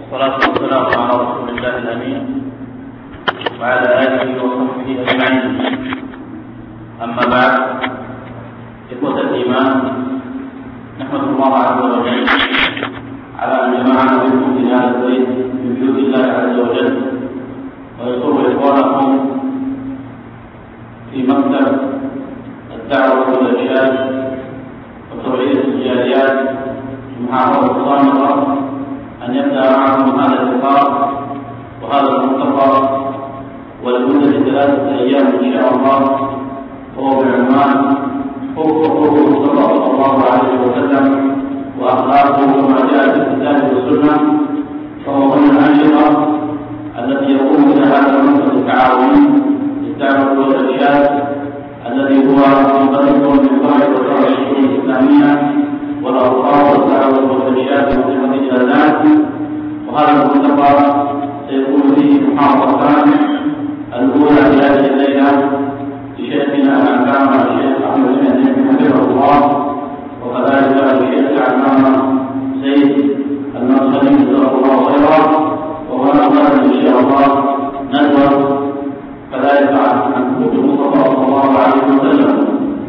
والصلاة والسلام على رسول الله الأمين وعلى آله وصحبه أجمعين. أما بعد، إخوة الإيمان، نحمد الله عز وجل على أن جمعنا بكم في هذا البيت من بيوت الله عز وجل، ويسر إخوانكم في مكتب الدعوة والإرشاد وتوعية الجاليات محافظة الصامرة أن يبدأ معكم هذا اللقاء وهذا المؤتمر ولمدة 3 أيام إن شاء الله، وهو بعنوان حقوق المصطفى صلى الله عليه وسلم وأخلاقه كما جاء في الكتاب والسنة. فهو من الأنشطة التي يقوم بها هذا المكتب التعاوني للدعوة والإرشاد الذي هو منطلق من فرع وفرع الشؤون الإسلامية والأوقاف والدعوة والإرشاد وخدمة الجاليات. وهذا المؤتمر سيكون فيه محاضرتان، الأولى في هذه الليلة لشيخنا العلامة الشيخ أحمد بن عثمان حفظه الله، وكذلك للشيخ العلامة سيد المدخلي جزاه الله خيرا. وهنا إن شاء الله ندور كذلك عن حقوق المصطفى صلى الله عليه وسلم.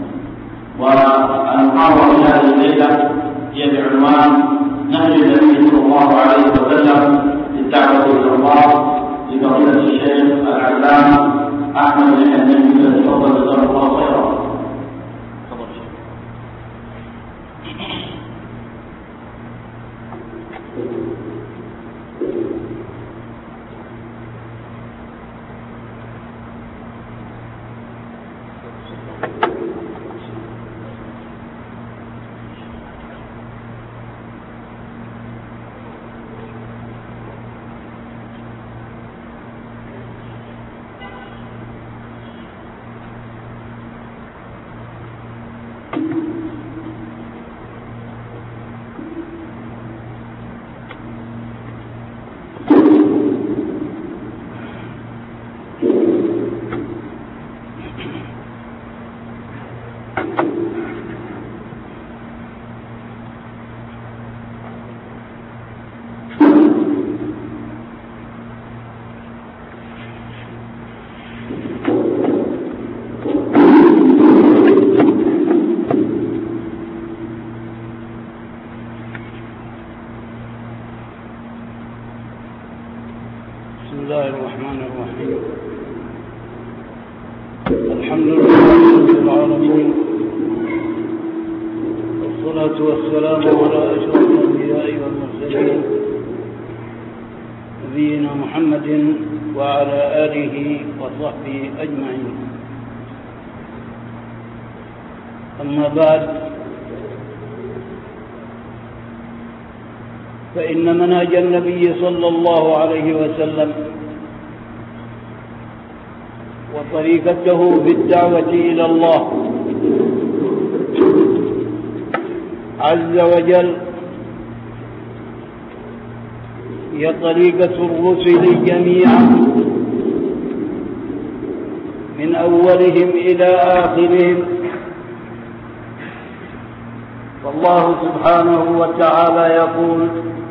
والمحاضرة في هذه الليلة هي بعنوان نهج النبي صلى الله عليه وسلم للدعوة إلى الله، لفضيلة الشيخ العلامة أحمد بن عثمان تفضل جزاه الله خيرا. الحمد لله رب العالمين، والصلاة والسلام على أشرف الأنبياء والمرسلين نبينا محمد وعلى آله وصحبه أجمعين. أما بعد، فإن منهج النبي صلى الله عليه وسلم وطريقته في الدعوة إلى الله عز وجل هي طريقة الرسل جميعا من أولهم إلى آخرهم. فالله سبحانه وتعالى يقول: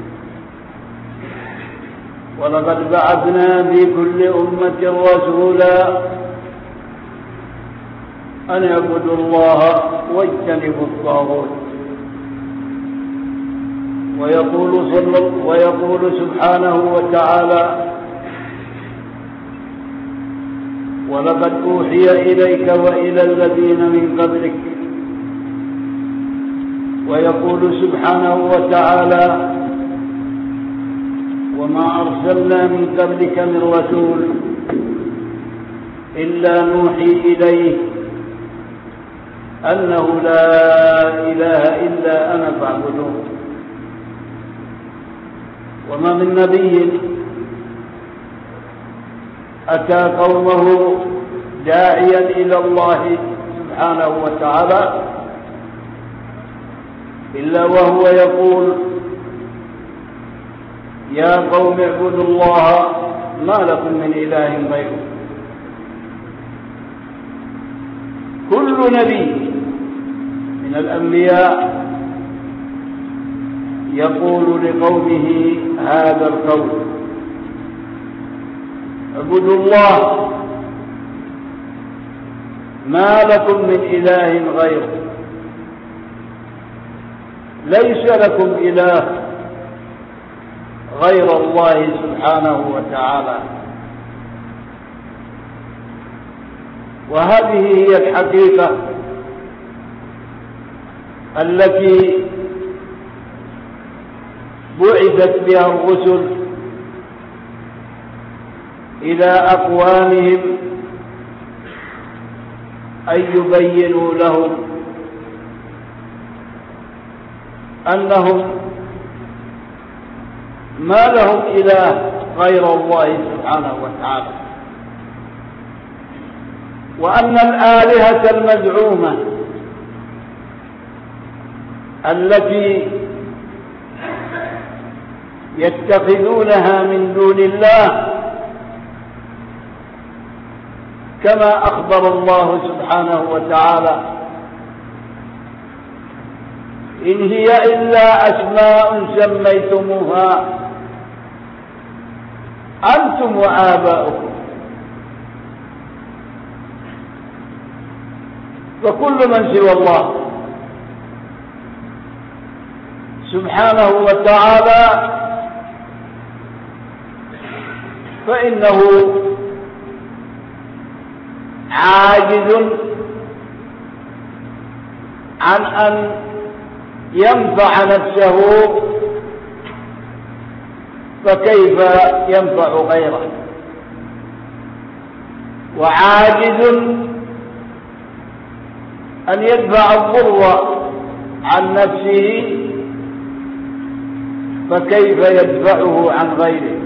ولقد بعثنا في كل أمة رسولا أن اعبدوا الله واجتنبوا الطاغوت. ويقول سبحانه وتعالى: ولقد أوحي إليك وإلى الذين من قبلك. ويقول سبحانه وتعالى: وما أرسلنا من قبلك من رسول إلا نوحي إليه أنه لا إله إلا أنا فاعبدون. وما من نبي أتى قومه داعيا إلى الله سبحانه وتعالى إلا وهو يقول: يا قوم اعبدوا الله ما لكم من إله غيره. كل نبي من الأنبياء يقول لقومه هذا القول: اعبدوا الله ما لكم من إله غيره، ليس لكم إله غير الله سبحانه وتعالى. وهذه هي الحقيقة التي بعثت بها الرسل إلى أقوامهم أن يبينوا لهم أنهم ما لهم إله غير الله سبحانه وتعالى، وأن الآلهة المزعومة التي يتخذونها من دون الله كما أخبر الله سبحانه وتعالى: إن هي إلا أسماء سميتموها أنتم وآباؤكم. فكل من سوى الله سبحانه وتعالى فإنه عاجز عن أن ينفع نفسه، فكيف ينفع غيره؟ وعاجز أن يدفع الضر عن نفسه، فكيف يدفعه عن غيره؟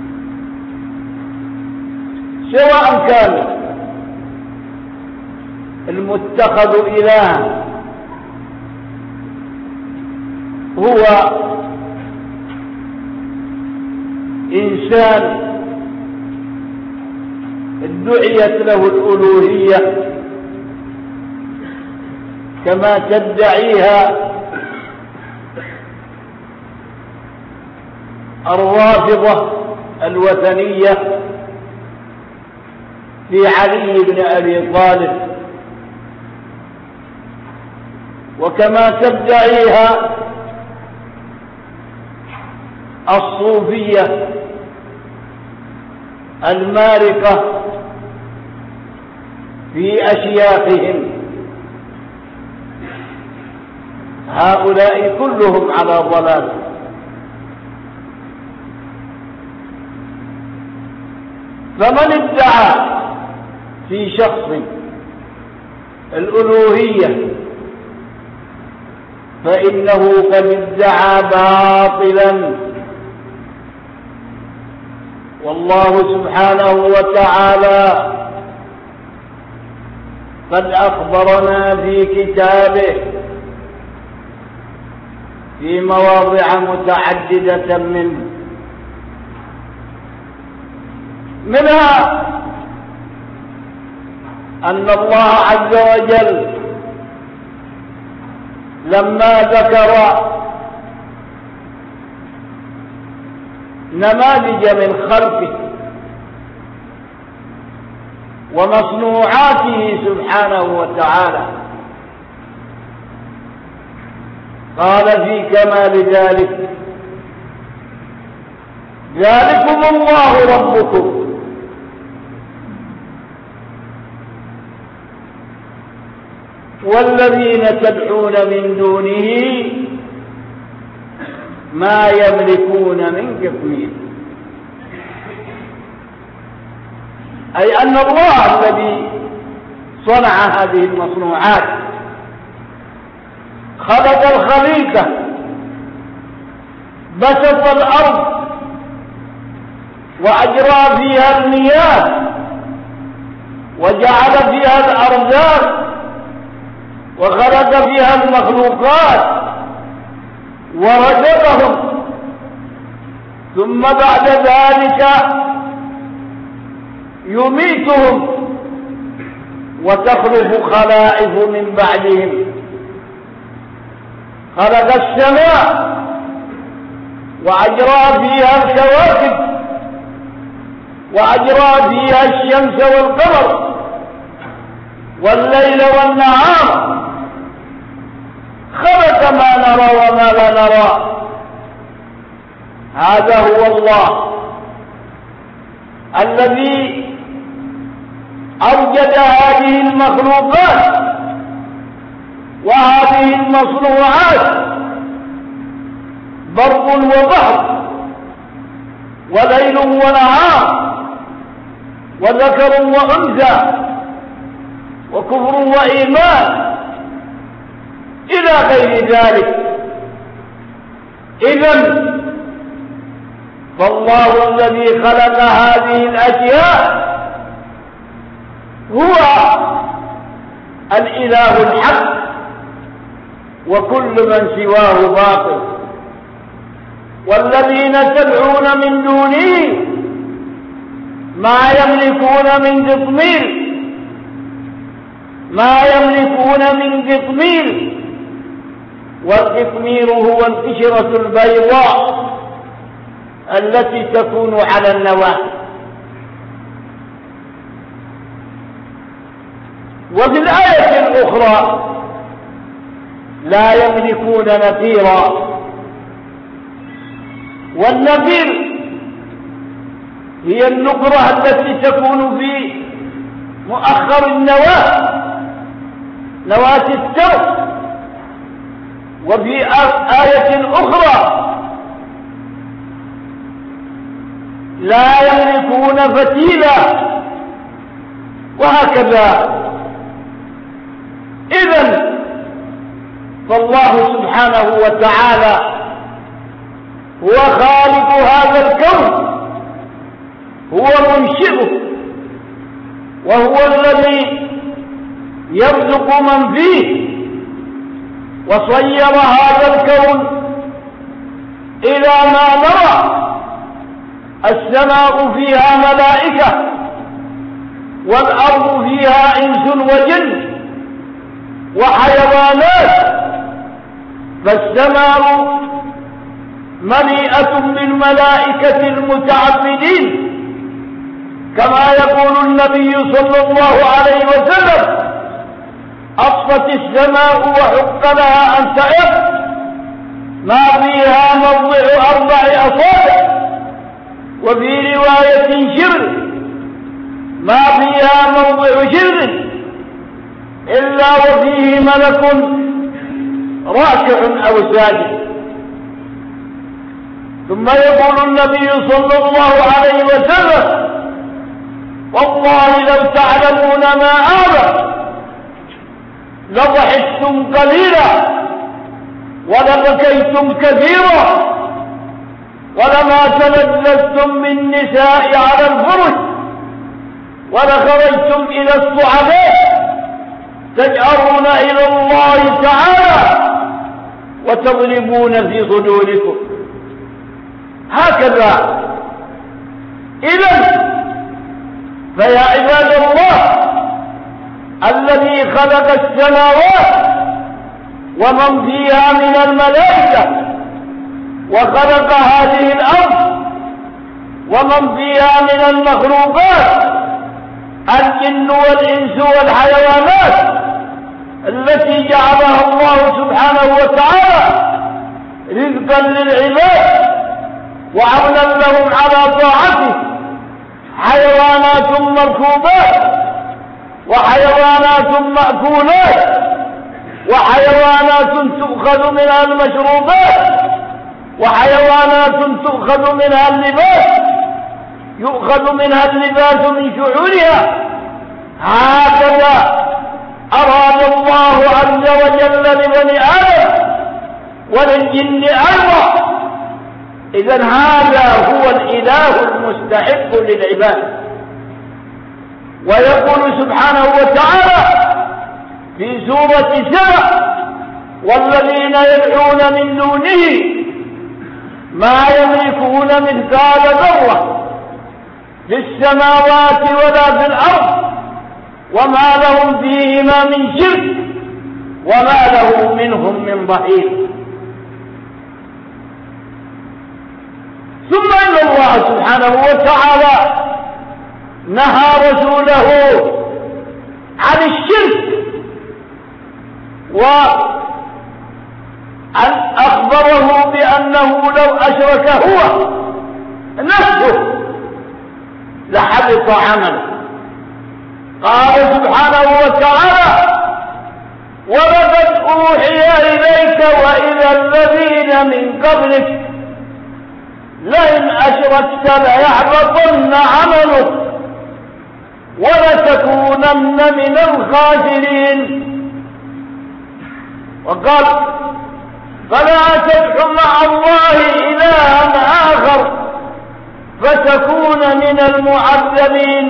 سواء كان المتخذ إلها هو إنسان ادعيت له الألوهية كما تدعيها الرافضة الوثنية في علي بن أبي طالب، وكما تدعيها الصوفية المارقة في أشياخهم. هؤلاء كلهم على ضلال. فمن ادعى في شخص الألوهية فإنه قد ادعى باطلا، والله سبحانه وتعالى قد أخبرنا في كتابه في مواضع متعددة منها أن الله عز وجل لما ذكر نماذج من خلقه ومصنوعاته سبحانه وتعالى قال في كمال ذلك: ذلكم الله ربكم والذين تدعون من دونه ما يملكون من قطمير. أي أن الله الذي صنع هذه المصنوعات خلق الخليقة، بسط الأرض وأجرى فيها المياه وجعل فيها الأرزاق وخلق فيها المخلوقات ورزقهم، ثم بعد ذلك يميتهم وتخلف خلائف من بعدهم. خلق السماء وأجرى فيها الكواكب وأجرى فيها الشمس والقمر والليل والنهار، خلق ما نرى وما لا نرى. هذا هو الله الذي أوجد هذه المخلوقات وهذه المصنوعات، برق وبحر وليل ونهار وذكر وأنثى وكفر وإيمان إلى غير ذلك. إذن فالله الذي خلق هذه الأشياء هو الإله الحق، وكل من سواه باطل. والذين تدعون من دونه ما يملكون من قطمير، ما يملكون من قطمير، والقطمير هو القشرة البيضاء التي تكون على النواة. وفي الآية الأخرى لا يملكون نفيرا، والنفير هي النقرة التي تكون في مؤخر النواة، نواة التمر. وفي آية أخرى لا يملكون فتيلا، وهكذا. إذن فالله سبحانه وتعالى هو خالق هذا الكون، هو منشئه، وهو الذي يرزق من فيه، وصير هذا الكون إلى ما نرى. السماء فيها ملائكة والأرض فيها إنس وجن وحيوانات، فالسماء مليئة بالملائكة المتعبدين، كما يقول النبي صلى الله عليه وسلم: أطفت السماء وحق لها أن تعب، ما فيها موضع 4 أصابع، وفي رواية شبر، ما فيها موضع شبر إلا وفيه ملك راكع أو ساجد. ثم يقول النبي صلى الله عليه وسلم: والله لو تعلمون ما أعلم لضحكتم قليلا ولبكيتم كثيرا ولما تلذذتم بالنساء على الفرش ولخرجتم إلى الصعداء تجأرون إلى الله تعالى وتضربون في صدوركم. هكذا. إذن فيا عباد الله، الذي خلق السماوات ومن فيها من الملائكة، وخلق هذه الأرض ومن فيها من المخلوقات، الجن والإنس والحيوانات، التي جعلها الله سبحانه وتعالى رزقا للعباد وعونا لهم على طاعته، حيوانات مركوبات وحيوانات مأكولات وحيوانات تؤخذ منها المشروبات وحيوانات تؤخذ منها اللباس، يؤخذ منها اللباس من شعورها. هكذا أراد الله عز وجل لبني آدم وللجن أيضا. إذن هذا هو الإله المستحق للعبادة. ويقول سبحانه وتعالى في سورة سبأ: والذين يدعون من دونه ما يملكون مثقال ذرة في السماوات ولا في الأرض وما لهم فيهما من شرك وما له منهم من ظهير. ثم إن الله سبحانه وتعالى نهى رسوله عن الشرك، وأن أخبره بأنه لو أشرك هو نفسه لحبط عمله. قال سبحانه وتعالى: ولقد أوحي إليك وإلى الذين من قبلك لئن أشركت ليحبطن عملك ولتكونن من الخاسرين. وقال: فلا تدع مع الله إلها آخر فتكون من المعذبين.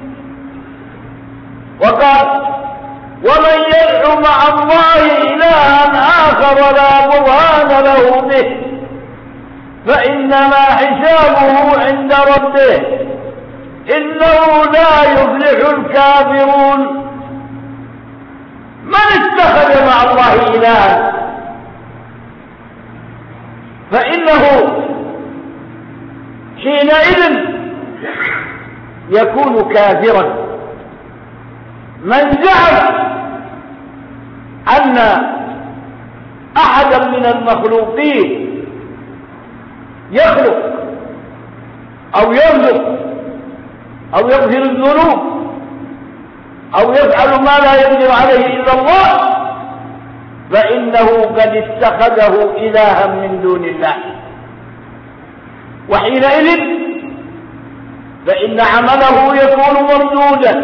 وقال: ومن يدع مع الله إلها آخر لا برهان له به فإنما حسابه عند ربه إنه لا يفلح الكافرون. من اتخذ مع الله إلها فإنه حينئذ يكون كافرا. من زعم أن أحدا من المخلوقين يخلق أو يرزق أو يغفر الذنوب أو يفعل ما لا يقدر عليه إلا الله فإنه قد اتخذه إلها من دون الله، وحينئذ فإن عمله يكون مردودا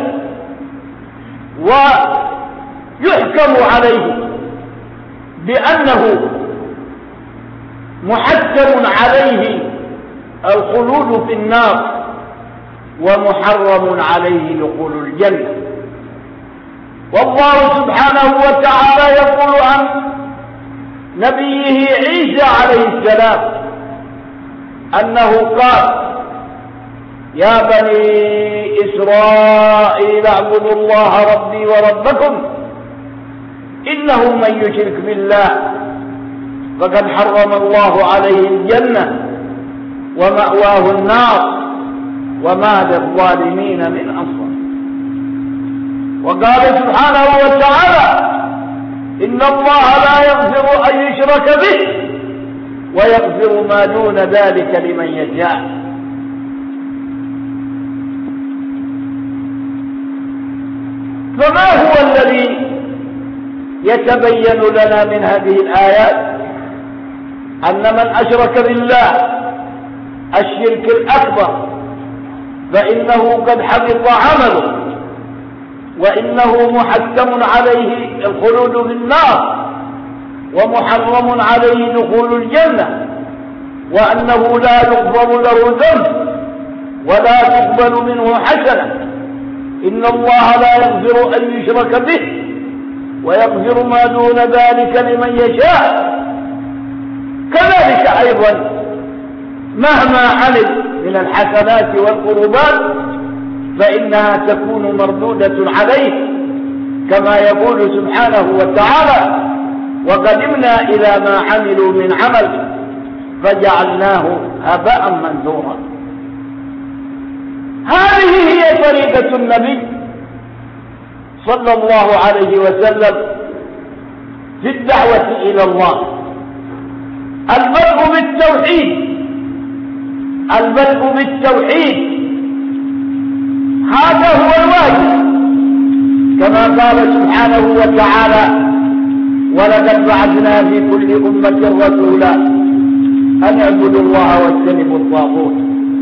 ويحكم عليه بأنه محتم عليه الخلود في النار ومحرم عليه دخول الجنة. والله سبحانه وتعالى يقول عن نبيه عيسى عليه السلام أنه قال: يا بني إسرائيل اعبدوا الله ربي وربكم إنه من يشرك بالله فقد حرم الله عليه الجنة ومأواه النار وما للظالمين من أنصار. وقال سبحانه وتعالى: إن الله لا يغفر أن يشرك به ويغفر ما دون ذلك لمن يشاء. فما هو الذي يتبين لنا من هذه الآيات؟ أن من أشرك بالله الشرك الأكبر فإنه قد حبط عمله وإنه محتم عليه الخلود في النار ومحرم عليه دخول الجنة وأنه لا يغفر له ذنب ولا تقبل منه حسنة. إن الله لا يغفر أن يشرك به ويغفر ما دون ذلك لمن يشاء. كذلك أيضا مهما عمل من الحسنات والقربات فإنها تكون مردودة عليه كما يقول سبحانه وتعالى: وقدمنا إلى ما عملوا من عمل فجعلناه هباء منثورا. هذه هي طريقة النبي صلى الله عليه وسلم في الدعوة إلى الله. البدء بالتوحيد هذا هو الواجب، كما قال سبحانه وتعالى: ولقد بعثنا في كل أمة رسولا أن اعبدوا الله واجتنبوا الطاغوت.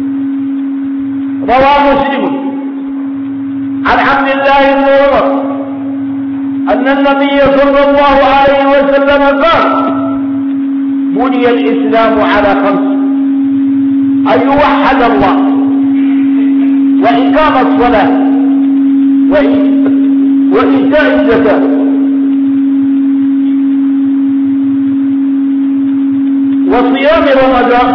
روى مسلم عن عبد الله بن عمر أن النبي صلى الله عليه وسلم قال: بني الإسلام على 5: أن يوحد الله وإقام الصلاة وإيتاء الزكاة وصيام رمضان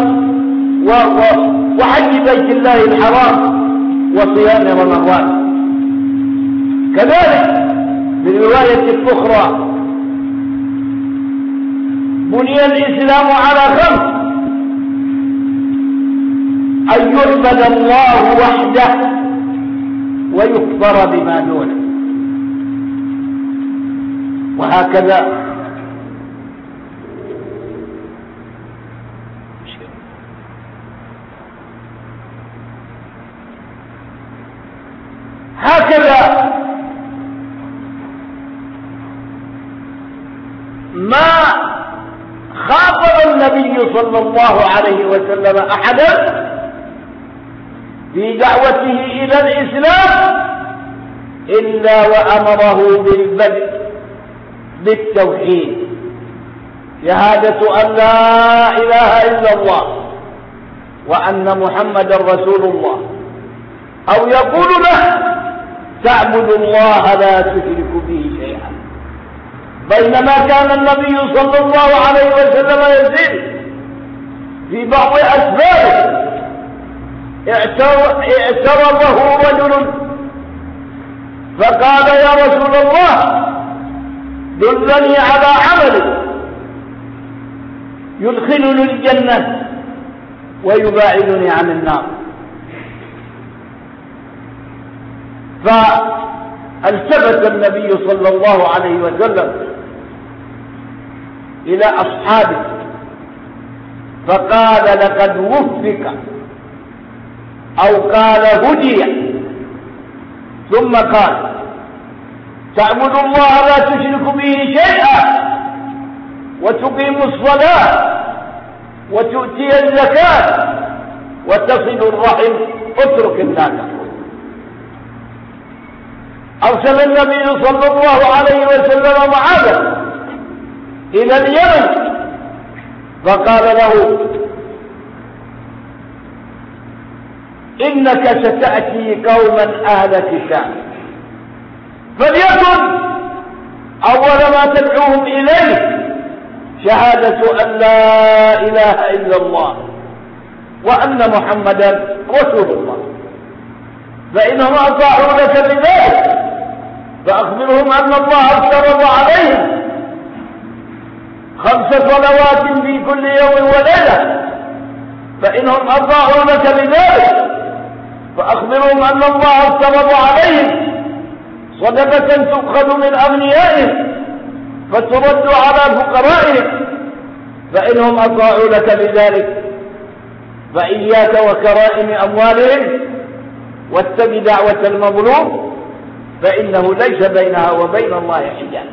وحج بيت الله الحرام وصيام رمضان. كذلك بالرواية الأخرى: بني الإسلام على 5: يعبد الله وحده ويكفر بما دونه. وهكذا ما خاطب النبي صلى الله عليه وسلم أحدا في دعوته إلى الإسلام إلا وأمره بالبدء بالتوحيد، شهادة أن لا إله إلا الله وأن محمدا رسول الله، أو يقول له تعبد الله لا تشرك به شيئا. بينما كان النبي صلى الله عليه وسلم يزيد في بعض أسبابه اعترضه رجل فقال يا رسول الله دلني على عمل يدخلني الجنة ويباعدني عن النار. فالتفت النبي صلى الله عليه وسلم إلى أصحابه فقال لقد وفق أو قال هدي، ثم قال تعبد الله لا تشرك به شيئا وتقيم الصلاة وتؤتي الزكاة وتصل الرحم اترك الناس. أرسل النبي صلى الله عليه وسلم معاذا إلى اليمن فقال له إنك ستأتي قوما أهل كتاب فليكن أول ما تدعوهم إليه شهادة أن لا إله إلا الله وأن محمدا رسول الله، فإنهم أطاعوا لك بذلك فأخبرهم أن الله افترض عليهم 5 صلوات في كل يوم وليلة، فإنهم أطاعوا لك بذلك فأخبرهم أن الله افترض عليهم صدقة تؤخذ من أغنيائهم فترد على فقرائهم، فإنهم أطاعوا لك بذلك فإياك وكرائم أموالهم واتق دعوة المظلوم فإنه ليس بينها وبين الله حجاب.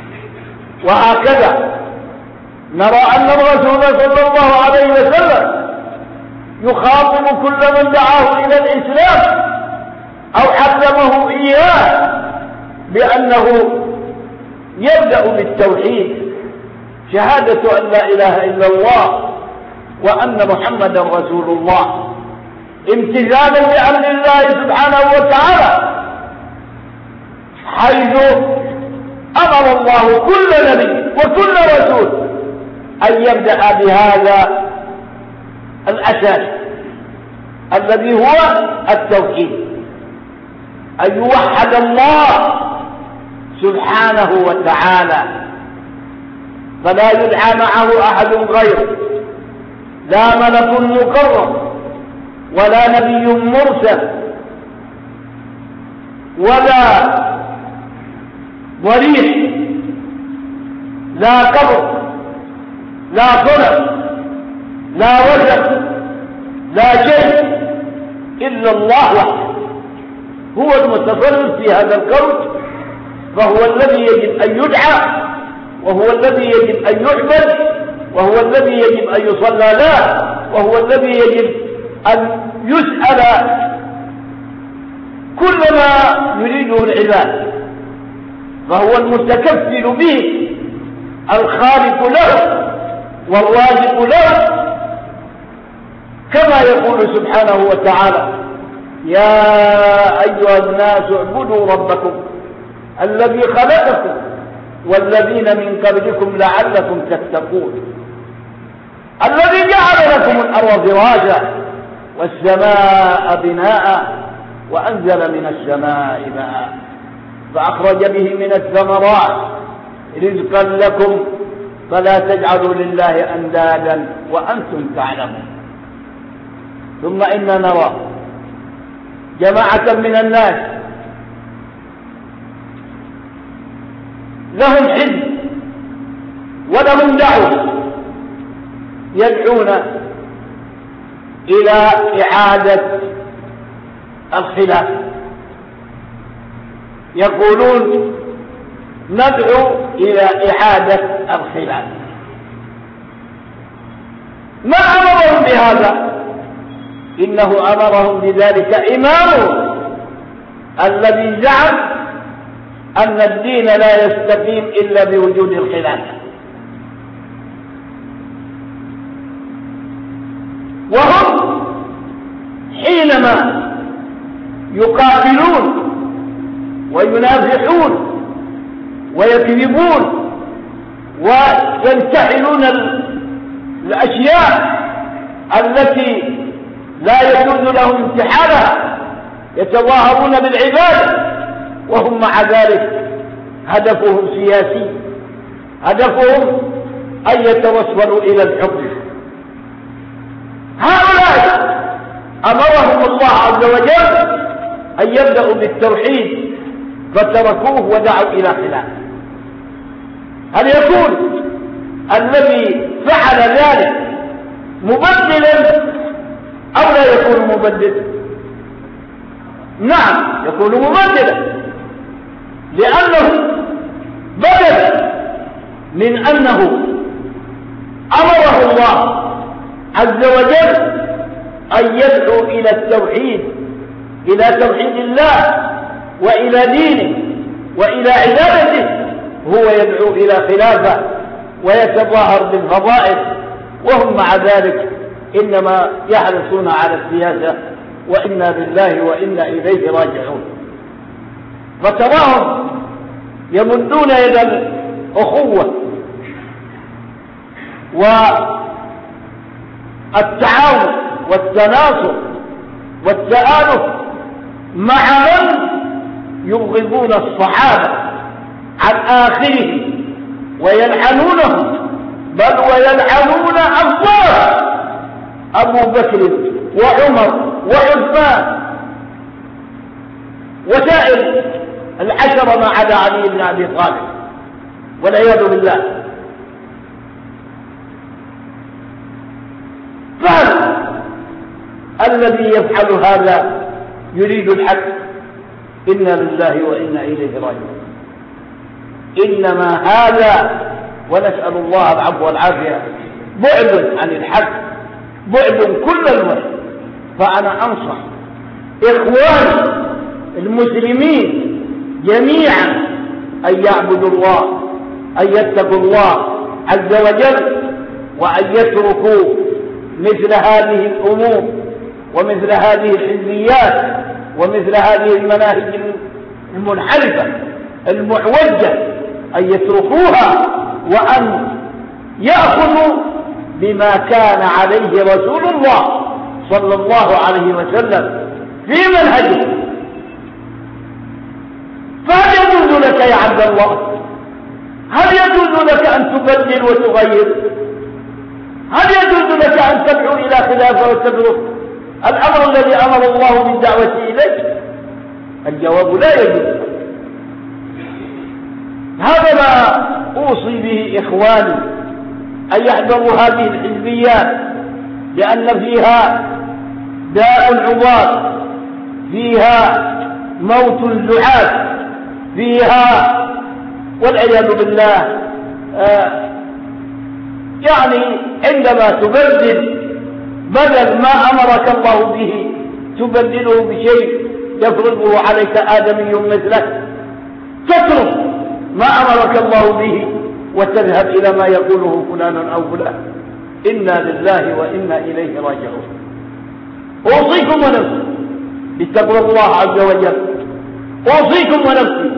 وهكذا نرى أن الرسول صلى الله عليه وسلم يخاطب كل من دعاه إلى الإسلام أو علمه إياه بأنه يبدأ بالتوحيد، شهادة أن لا إله إلا الله وأن محمدا رسول الله، امتثالا لأمر الله سبحانه وتعالى، حيث أمر الله كل نبي وكل رسول أن يبدأ بهذا الأساس الذي هو التوحيد، أن يوحد الله سبحانه وتعالى فلا يدعى معه أحد غيره، لا ملك مقرب ولا نبي مرسل ولا ضريح، لا قبر لا صنم لا وجه لا شيء إلا الله وحده هو المتصرف في هذا الكون، فهو الذي يجب أن يدعى وهو الذي يجب أن يعبد وهو الذي يجب أن يصلى له وهو الذي يجب أن يسأل كل ما يريده العباد، فهو المتكفل به الخالق له والرازق له، كما يقول سبحانه وتعالى يا أيها الناس اعبدوا ربكم الذي خلقكم والذين من قبلكم لعلكم تتقون، الذي جعل لكم الأرض فراشا والسماء بناء وأنزل من السماء ماء فأخرج به من الثمرات رزقا لكم فلا تجعلوا لله أندادا وأنتم تعلمون. ثم إنا نرى جماعة من الناس لهم حزب ولهم دعوة يدعون إلى إعادة الخلافة، يقولون ندعو إلى إعادة الخلافة. ما أمرهم بهذا؟ إنه أمرهم بذلك إمامهم الذي زعم أن الدين لا يستقيم إلا بوجود الخلافة، وهم حينما يقاتلون وينافحون ويكذبون وينتحلون الأشياء التي لا يجوز لهم امتحانها، يتظاهرون بالعبادة وهم مع ذلك هدفهم سياسي، هدفهم أن يتوصلوا إلى الحكم. هؤلاء أمرهم الله عز وجل أن يبدأوا بالتوحيد فتركوه ودعوا إلى خلاف. هل يكون الذي فعل ذلك مبدلا أو لا يكون مبدلا؟ نعم يكون مبدلا، لأنه بدل من أنه أمره الله عز وجل أن يدعو إلى التوحيد، إلى توحيد الله وإلى دينه وإلى عبادته، هو يدعو إلى خلافة ويتظاهر بالفضائل، وهم مع ذلك إنما يحرصون على السياسة، وإنا لله وإنا إليه راجعون. فتراهم يمدون يد الأخوة والتعاون والتناصر والتآلف مع من يبغضون الصحابة عن آخره ويلعنونهم، بل ويلعنون أنصار أبو بكر وعمر وعثمان وسائر العشرة ما عدا علي بن أبي طالب والعياذ بالله. فهل الذي يفعل هذا يريد الحق؟ إنا لله وإنا إليه راجعون. إنما هذا، ونسأل الله العفو والعافية، بعد عن الحق، بعد كل الوقت. فأنا أنصح إخواني المسلمين جميعا أن يعبدوا الله، أن يتقوا الله عز وجل، وأن يتركوا مثل هذه الأمور ومثل هذه الحزبيات ومثل هذه المناهج المنحرفة المعوجة، أن يتركوها وأن يأخذوا بما كان عليه رسول الله صلى الله عليه وسلم في منهجه. فهل يجوز لك يا عبد الله، هل يجوز لك أن تبدل وتغير؟ هل يجوز لك أن تدعو إلى خلافة وتترك الأمر الذي أمر الله بالدعوة إليه؟ الجواب لا يجوز. هذا ما أوصي به إخواني، أن يحذروا هذه الحزبيات، لأن فيها داء العباد، فيها موت الزعاف، فيها والعياذ بالله يعني عندما تبدل بدل ما أمرك الله به تبدله بشيء يفرضه عليك آدمي مثلك، تترك ما أمرك الله به وتذهب إلى ما يقوله فلان أو فلان. إنا لله وإنا إليه راجعون. أوصيكم ونفسي بتقوى الله عز وجل، أوصيكم ونفسي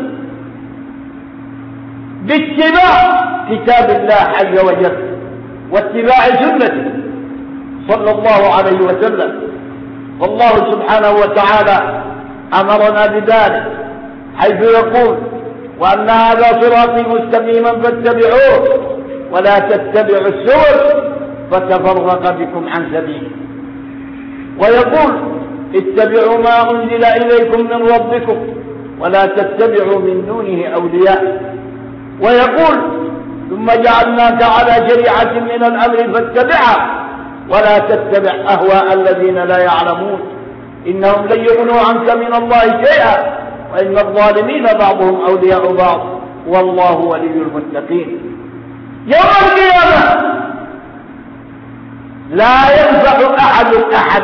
باتباع كتاب الله عز وجل واتباع سنته صلى الله عليه وسلم. والله سبحانه وتعالى أمرنا بذلك حيث يقول: وأن هذا صراطي مستقيما فاتبعوه ولا تتبعوا السبل فتفرق بكم عن سبيله. ويقول اتبعوا ما أنزل إليكم من ربكم ولا تتبعوا من دونه أولياء. ويقول ثم جعلناك على شريعة من الأمر فاتبعها ولا تتبع أهواء الذين لا يعلمون إنهم لن يغنوا عنك من الله شيئا وإن الظالمين بعضهم أولياء بعض والله ولي المتقين. يوم القيامة لا ينفع أحد أحد.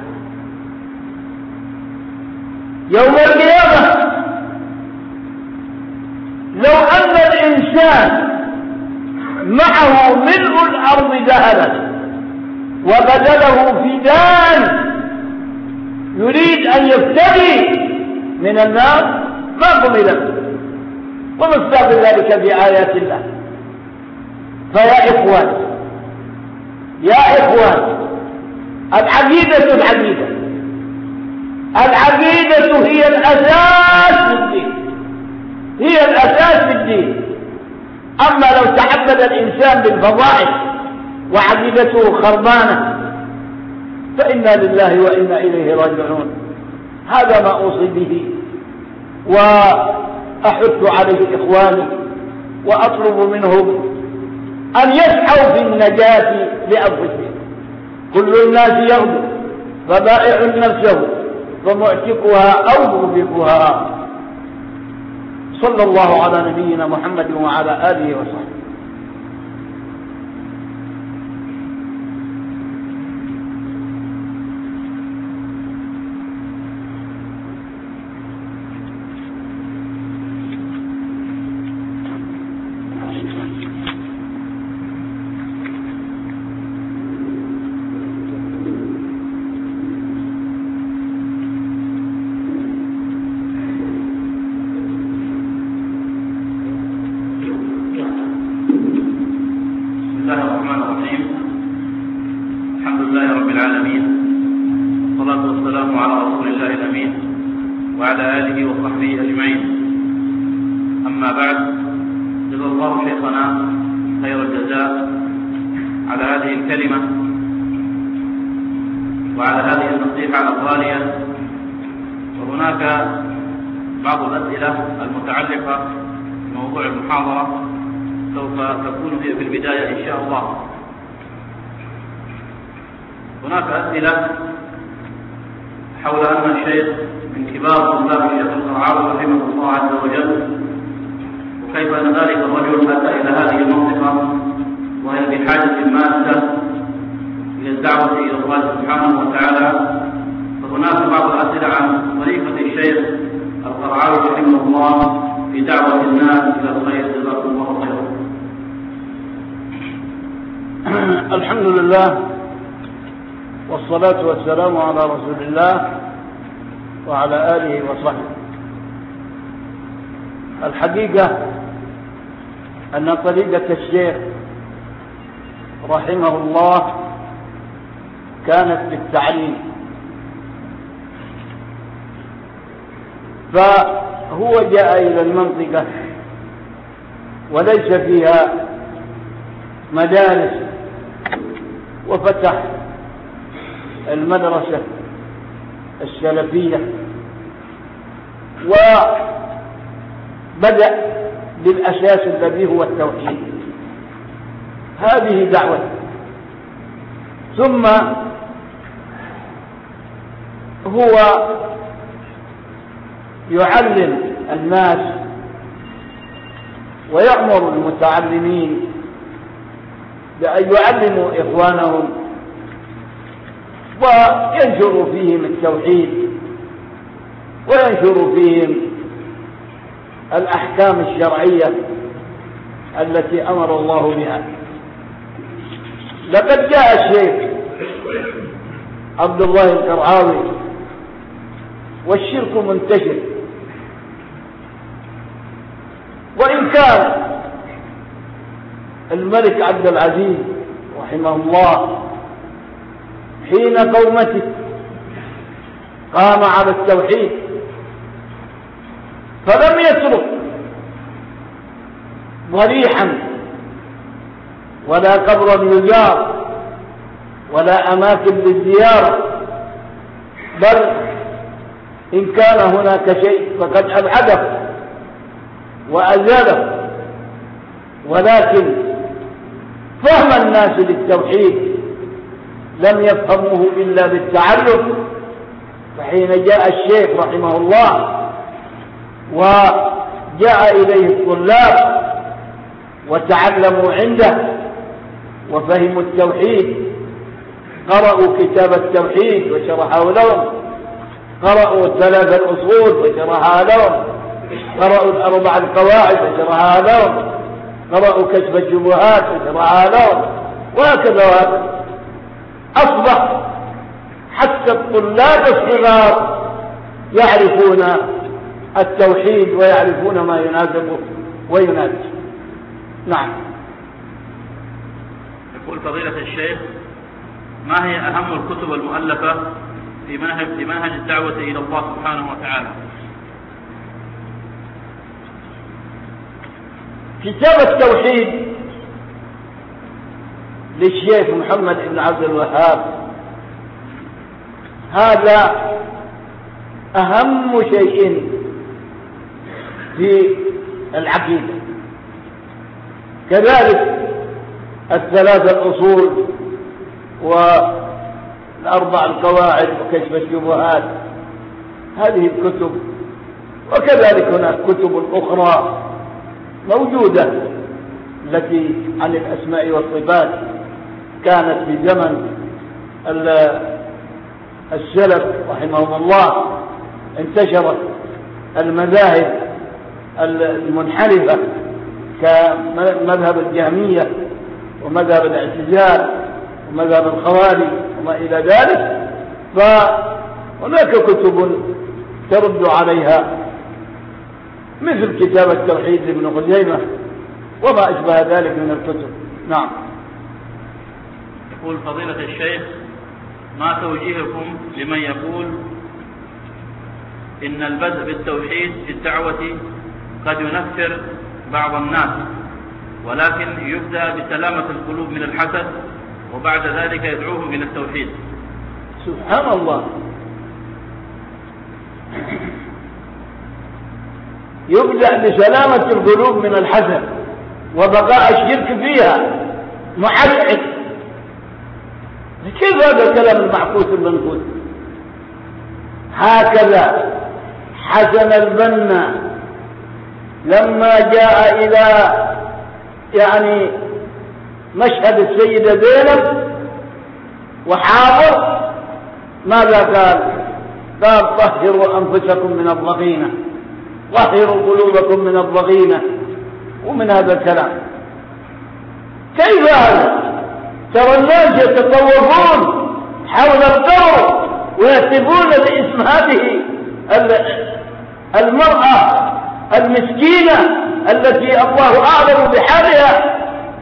يوم القيامة لو أن الإنسان معه ملء الأرض ذهبا وبذله فداء يريد أن يفتدي من النار ما قبل ومصداق ذلك بآيات الله. فيا إخوان يا إخوان العقيدة هي الأساس في الدين، هي الأساس في الدين. أما لو تعبد الإنسان بالفضائل وعقيدته خربانة فإنا لله وإنا إليه راجعون. هذا ما أوصي به وأحث عليه إخواني وأطلب منهم أن يسعوا في النجاة لأنفسهم. كل الناس يغدو فبائع نفسه فمعتقها أو موبقها. صلى الله على نبينا محمد وعلى آله وصحبه. المتعلقة بموضوع المحاضرة سوف تكون في البداية إن شاء الله. هناك أسئلة حول أن الشيخ من كبار طلاب الشيخ القرعاوي رحمه الله عز وجل، وكيف أن ذلك الرجل أتى إلى هذه المنطقة وهي بحاجة ماسة إلى الدعوة إلى الله سبحانه وتعالى. فهناك بعض الأسئلة عن طريقة الشيخ القرعاوي رحمه الله في دعوة الناس إلى الخير. جزاكم الله خيرا. الحمد لله والصلاة والسلام على رسول الله وعلى آله وصحبه. الحقيقة أن طريقة الشيخ رحمه الله كانت بالتعليم، فهو جاء إلى المنطقة وليس فيها مدارس وفتح المدرسة السلفية وبدأ بالأساس الذي هو التوحيد. هذه دعوة. ثم هو يعلم الناس ويأمر المتعلمين بأن يعلموا إخوانهم وينشر فيهم التوحيد وينشر فيهم الأحكام الشرعية التي أمر الله بها. لقد جاء الشيخ عبد الله القرعاوي والشرك منتشر، وإن كان الملك عبد العزيز رحمه الله حين قومته قام على التوحيد فلم يترك ضريحا ولا قبرا يزار ولا أماكن للزيارة بل إن كان هناك شيء فقد أبعده وأزاله، ولكن فهم الناس للتوحيد لم يفهموه إلا بالتعلم. فحين جاء الشيخ رحمه الله وجاء إليه الطلاب وتعلموا عنده وفهموا التوحيد، قرأوا كتاب التوحيد وشرحه لهم، قرأوا 3 الأصول وشرحها لهم، قرأوا 4 القواعد وشرحها لهم، قرأوا كشف الشبهات وشرحها لهم، وهكذا وهكذا. أصبح حتى الطلاب الصغار يعرفون التوحيد ويعرفون ما يناسبه ويناسبه. نعم. يقول فضيلة الشيخ: ما هي أهم الكتب المؤلفة في منهج الدعوة إلى الله سبحانه وتعالى؟ كتاب التوحيد للشيخ محمد بن عبد الوهاب، هذا أهم شيء في العقيدة. كذلك 3 الأصول و4 القواعد وكشف الشبهات، هذه الكتب. وكذلك هناك كتب أخرى موجودة التي عن الأسماء والصفات كانت في زمن السلف رحمهم الله، انتشرت المذاهب المنحرفة كمذهب الجهمية ومذهب الاعتزال ومذهب الخوارج وما إلى ذلك، فهناك كتب ترد عليها مثل كتاب التوحيد لابن خزيمة وما أشبه ذلك من الكتب. نعم. يقول فضيلة الشيخ: ما توجيهكم لمن يقول إن البدء بالتوحيد في الدعوة قد ينفر بعض الناس، ولكن يبدأ بسلامة القلوب من الحسد وبعد ذلك يدعوهم إلى التوحيد؟ سبحان الله. يبدأ بسلامة القلوب من الحسد وبقاء الشرك فيها محقق. كيف هذا الكلام المعكوس المنفوذ؟ هكذا حسن البنا لما جاء إلى مشهد السيدة زينب وحاضر، ماذا قال؟ قال: طهروا أنفسكم من الضغينة، طهروا قلوبكم من الضغينة. ومن هذا الكلام كيف هذا؟ ترى الناس يتطوفون حول القبر ويهتفون باسم هذه المرأة المسكينة التي الله أعلم بحالها،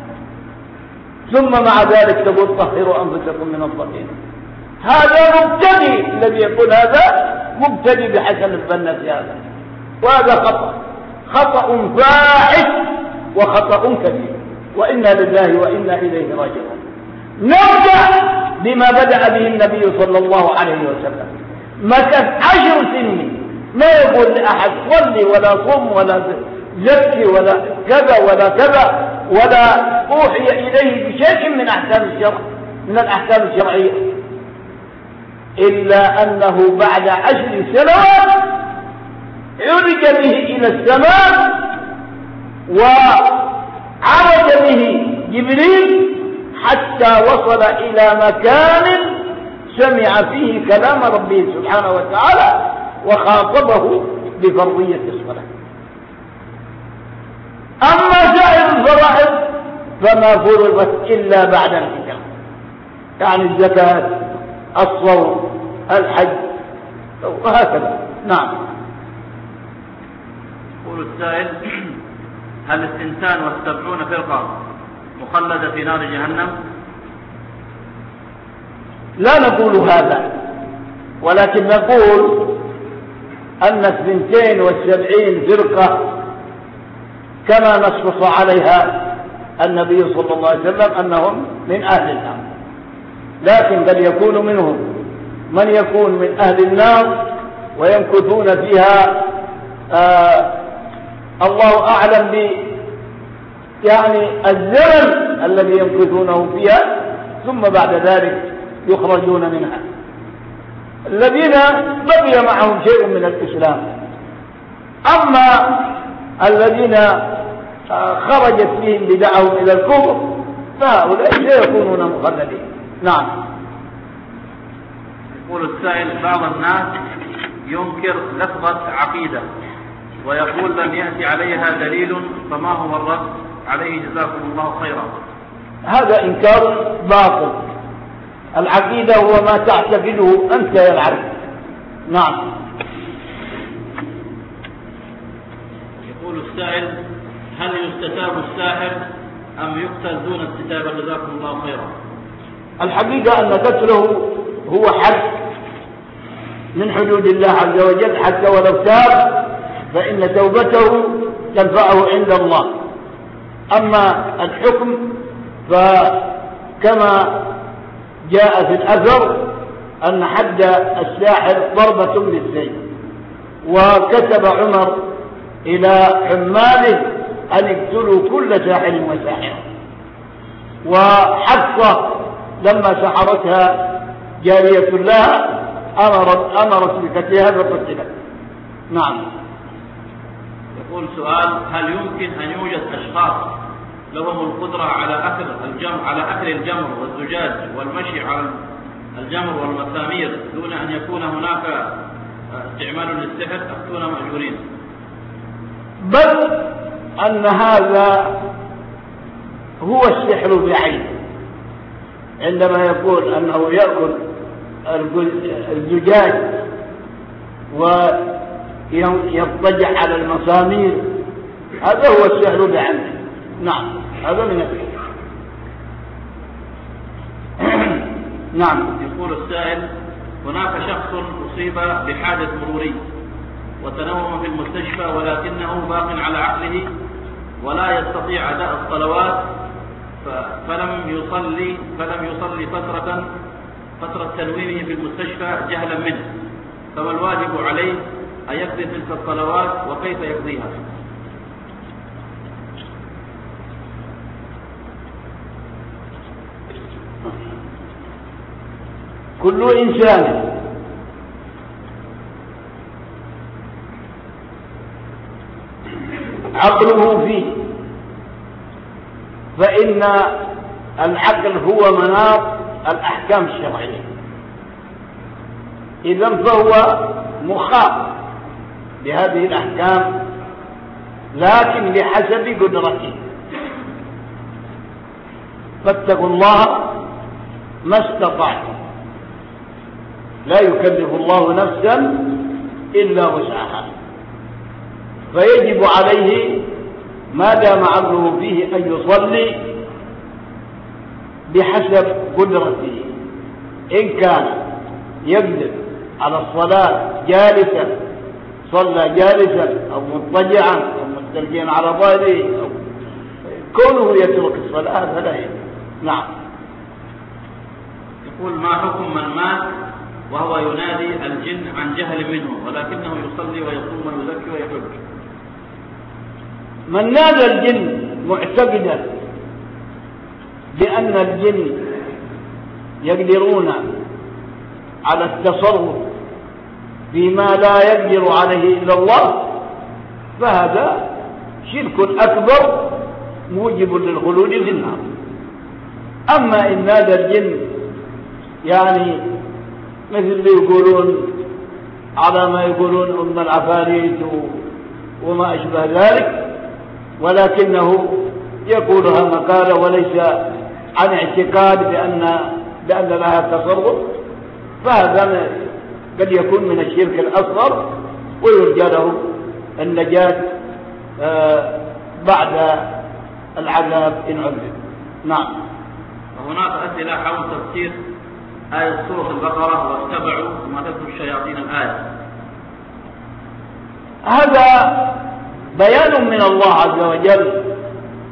ثم مع ذلك تقول: طهروا أنفسكم من الضغينة. هذا مبتدئ، الذي يقول هذا مبتدئ بحسن البنا في هذا، وهذا خطأ فاحش وخطأ كبير، وإنا لله وإنا إليه راجعون. نبدأ بما بدأ به النبي صلى الله عليه وسلم، مكث 10 سنين ما يقول لأحد صلي ولا صم ولا زكي ولا كذا ولا كذا، ولا أوحي إليه بشيء من أحكام الشرع من الأحكام الشرعية، إلا أنه بعد 10 سنوات عرج به إلى السماء وعرج به جبريل حتى وصل إلى مكان سمع فيه كلام ربه سبحانه وتعالى وخاطبه بفرضية الصلاة. أما سائر الفرائض فما فرضت إلا بعد الهجرة، يعني الزكاة، الصوم، الحج، وهكذا. نعم. يقول السائل: هل 72 فرقة مخلدة في نار جهنم؟ لا نقول هذا، ولكن نقول أن 72 فرقة كما نص عليها النبي صلى الله عليه وسلم أنهم من أهل النار، لكن قد يكون منهم من يكون من أهل النار ويمكثون فيها الله أعلم يعني الزمن الذي يمكثونه فيها، ثم بعد ذلك يخرجون منها. الذين بقي معهم شيء من الإسلام. أما الذين خرجت فيهم بدعهم إلى الكفر فهؤلاء سيكونون مخلدين. نعم. يقول السائل: بعض الناس ينكر لفظة عقيدة ويقول لم يأتي عليها دليل، فما هو الرد عليه جزاكم الله خيرا؟ هذا إنكار باطل. العقيدة هو ما تعتقده أنت يا العبد. نعم. يقول السائل: هل يستتاب الساحر أم يقتل دون استتابة؟ جزاكم الله خيرا. الحقيقة أن قتله هو حد من حدود الله عز وجل، حتى ولو تاب فإن توبته تنفعه عند الله. أما الحكم فكما جاء في الأثر أن حد الساحر ضربة بالسيف، وكتب عمر إلى عماله أن يقتلوا كل ساحر وساحرة. وحفصة لما سحرتها جارية لها أمرت بقتلها فقتلت. نعم. يقول سؤال: هل يمكن أن يوجد أشخاص لهم القدرة على أكل الجمر والزجاج والمشي على الجمر والمسامير دون أن يكون هناك استعمال للسحر؟ أفتونا مأجورين. بل أن هذا هو السحر بعينه، عندما يقول أنه يأكل الزجاج ويضطجع على المسامير، هذا هو السحر بعينه. نعم، هذا من السحر. نعم. يقول السائل: هناك شخص أصيب بحادث مروري وتنوم في المستشفى ولكنه باق على عقله ولا يستطيع أداء الصلوات، فلم يصلي فترة تنويمه في المستشفى جهلا منه، فما الواجب عليه؟ أن يقضي تلك الصلوات وكيف يقضيها؟ كل إنسان عقله فيه، فإن العقل هو مناط الأحكام الشرعية، إذن فهو مخاط بهذه الأحكام، لكن بحسب قدرته. فاتقوا الله ما استطعتم، لا يكلف الله نفسا إلا وسعها، فيجب عليه ما دام عقله فيه أن يصلي بحسب قدرته. إن كان يقدر على الصلاة جالسا صلى جالسا، أو مضطجعا، أو مستلقيا على ظهره، أو كونه يترك الصلاة فلا يجب. نعم. يقول: ما حكم من مات وهو ينادي الجن عن جهل منه ولكنه يصلي ويصوم ويزكي ويحج؟ من نادى الجن معتقدا بأن الجن يقدرون على التصرف فيما لا يقدر عليه إلا الله، فهذا شرك أكبر موجب للخلود في النار. أما إن نادى الجن يعني مثل اللي يقولون على ما يقولون أم العفاريت وما أشبه ذلك، ولكنه يقولها مقالة وليس عن اعتقاد بأن لها تصرف، فهذا قد يكون من الشرك الأصغر ويرجى له النجاة بعد العذاب إن عذب. نعم. وهناك أسئلة حول تفسير آية سورة البقرة: واتبعوا ما تتلو الشياطين الآية. هذا بيان من الله عز وجل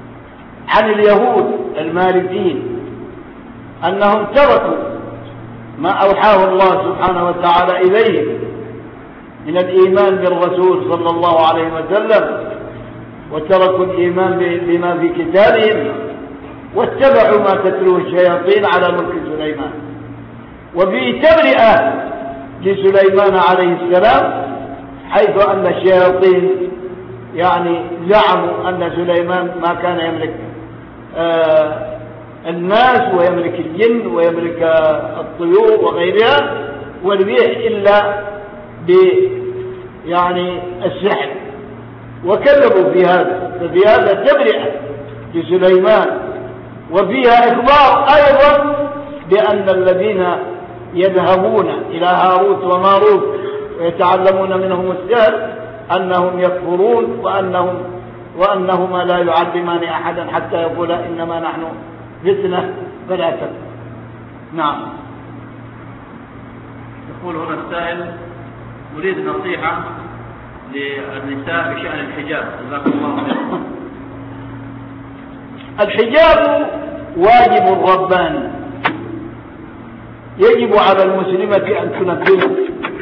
عن اليهود المارقين أنهم تركوا ما أوحاه الله سبحانه وتعالى إليه من الإيمان بالرسول صلى الله عليه وسلم، وتركوا الإيمان بما في كتابهم واتبعوا ما تتلوه الشياطين على ملك سليمان. وفيه تبرئة لسليمان عليه السلام، حيث أن الشياطين يعني زعموا أن سليمان ما كان يملك الناس ويملك الجن ويملك الطيور وغيرها والريح إلا يعني السحر، وكذبوا في هذا. ففي هذا تبرئة لسليمان، وفيها إخبار أيضا بأن الذين يذهبون إلى هاروت وماروت ويتعلمون منهم السحر أنهم يكفرون وأنهما لا يعلمان أحدا حتى يقولا إنما نحن فتنة فلا تكفر. نعم. يقول هنا السائل: نريد نصيحة للنساء بشأن الحجاب، جزاكم الله خيرا. الحجاب واجب رباني يجب على المسلمة أن تنفذه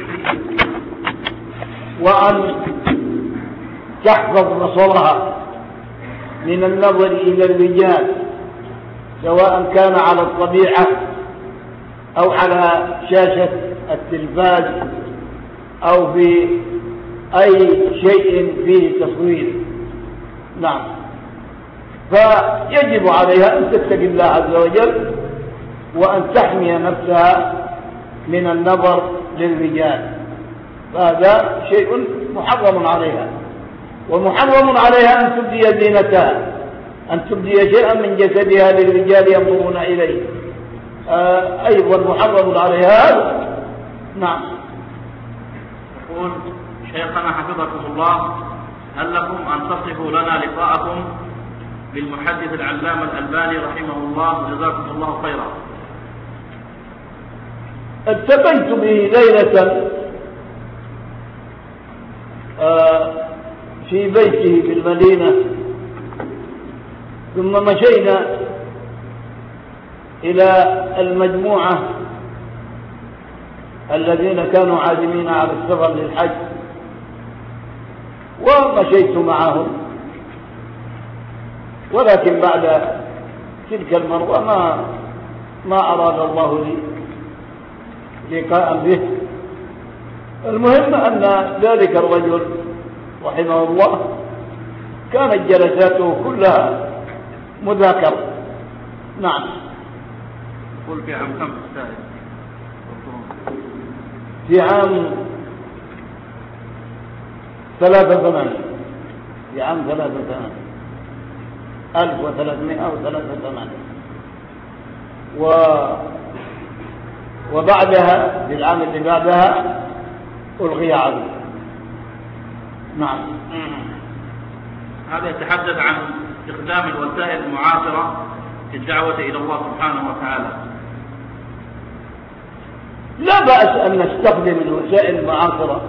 وأن تحفظ بصرها من النظر إلى الرجال، سواء كان على الطبيعة أو على شاشة التلفاز أو في أي شيء فيه تصوير. نعم. فيجب عليها أن تتقي الله عز وجل وأن تحمي نفسها من النظر للرجال، فهذا شيء محرم عليها. ومحرم عليها أن تبدي زينتها، أن تبدي شيئا من جسدها للرجال ينظرون إليه، أيضا محرم عليها هذا. نعم. يقول: شيخنا حفظكم الله، هل لكم أن تصفوا لنا لقاءكم بالمحدث العلامة الألباني رحمه الله، جزاكم الله خيرا؟ التقيت به ليلة في بيته في المدينة، ثم مشينا إلى المجموعة الذين كانوا عازمين على السفر للحج، ومشيت معهم، ولكن بعد تلك المرة ما أراد الله لي لقاء به. المهم أن ذلك الرجل رحمه الله كانت جلساته كلها مذاكرة. نعم. قل في عام كم السائل؟ في عام 83. في عام 83 1383. وبعدها في العام اللي بعدها ألغي عنه. نعم. هذا يتحدث عن استخدام الوسائل المعاصرة في الدعوة إلى الله سبحانه وتعالى. لا بأس أن نستخدم الوسائل المعاصرة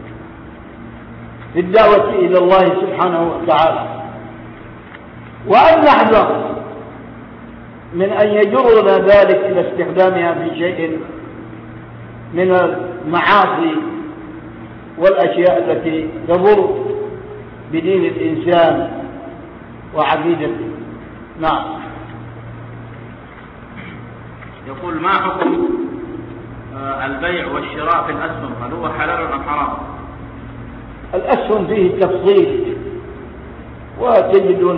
في الدعوة إلى الله سبحانه وتعالى، وأن نحذر من أن يجرنا ذلك إلى استخدامها في شيء من المعاصي والأشياء التي تضر بدين الإنسان وعقيدته. نعم. يقول: ما حكم البيع والشراء في الأسهم؟ هل هو حلال أم حرام؟ الأسهم فيه تفصيل، وتجدون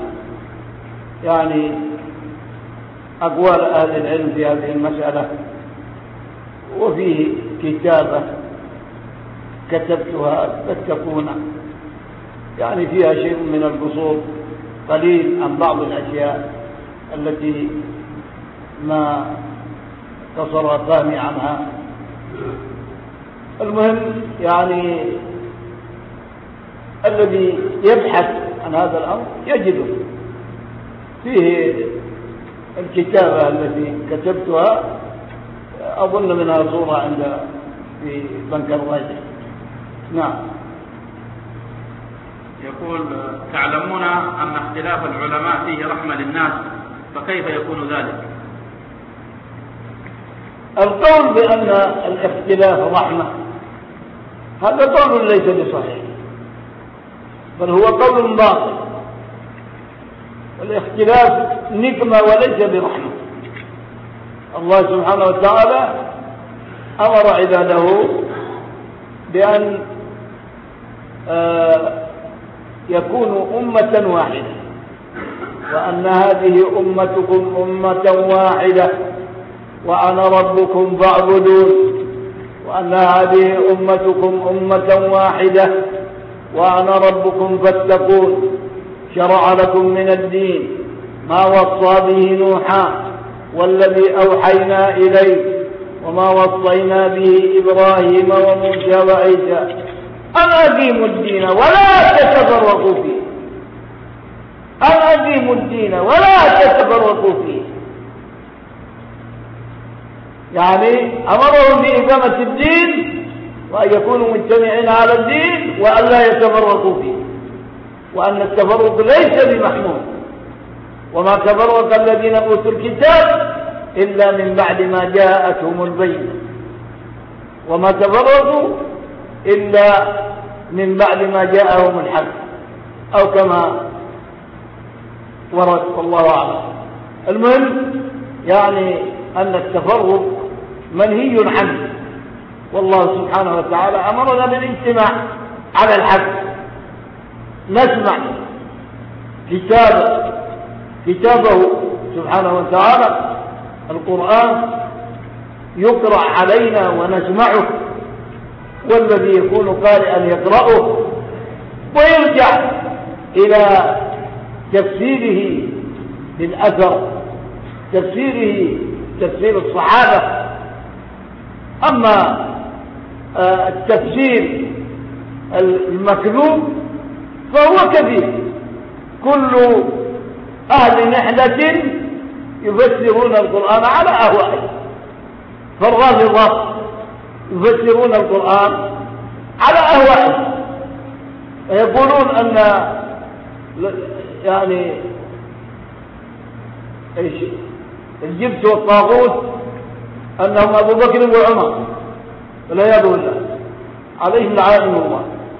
يعني أقوال أهل العلم في هذه المسألة، وفيه كتابة كتبتها فتكون يعني فيها شيء من القصور قليل عن بعض الأشياء التي ما قصر فهمي عنها. المهم يعني الذي يبحث عن هذا الأمر يجده فيه الكتابة التي كتبتها، أظن منها صورة عند في بنك الراجح. نعم. يقول: تعلمون أن اختلاف العلماء فيه رحمة للناس، فكيف يكون ذلك؟ القول بأن الاختلاف رحمة هذا قول ليس بصحيح، بل هو قول باطل. الاختلاف نقمة وليس برحمة. الله سبحانه وتعالى أمر عباده بأن يكونوا أمة واحدة، وأن هذه أمتكم أمة واحدة وأنا ربكم فاعبدون، وأن هذه أمتكم أمة واحدة وأنا ربكم فاتقون. شرع لكم من الدين ما وصى به نوحا والذي أوحينا إليه وما وصينا به إبراهيم وموسى وعيسى أن أقيموا الدين ولا تتفرقوا فيه، أن أقيموا الدين ولا تتفرقوا فيه. يعني أمرهم بإقامة الدين وأن يكونوا مجتمعين على الدين وأن لا يتفرقوا فيه، وأن التفرق ليس بمحمود. وما تفرق الذين أوتوا الكتاب إلا من بعد ما جاءتهم البينة، وما تفرقوا إلا من بعد ما جاءهم الحق، أو كما ورد والله أعلم. المهم يعني أن التفرق منهي عنه، والله سبحانه وتعالى أمرنا بالاجتماع على الحق. نسمع كتابه سبحانه وتعالى القرآن يقرأ علينا ونسمعه، والذي يكون قارئا يقرأه ويرجع إلى تفسيره بالأثر، تفسير الصحابة. أما التفسير المكذوب فهو كذب. كل أهل نحلة يفسرون القرآن على أهوائهم، فالرافضة يفسرون القرآن على أهوائهم ويقولون أن يعني الجبت والطاغوت أنهم أبو بكر وعمر والعياذ بالله عليهم لعائن الله.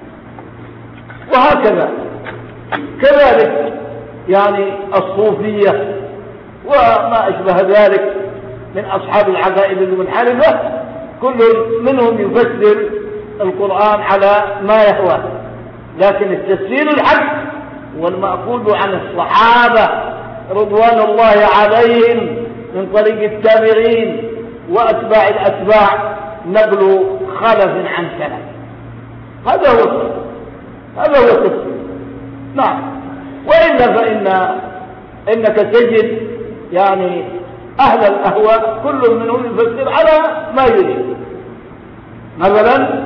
وهكذا كذلك يعني الصوفية وما أشبه ذلك من أصحاب العقائد المنحرفة، كل منهم يفسر القرآن على ما يهوى، لكن التفسير الحق والمأخوذ عن الصحابة رضوان الله عليهم من طريق التابعين وأتباع الأتباع نقل خلف عن سلف. هذا هو التفسير. نعم. وإلا إنك تجد يعني أهل الأهواء كل منهم يفسر على ما يريد. مثلا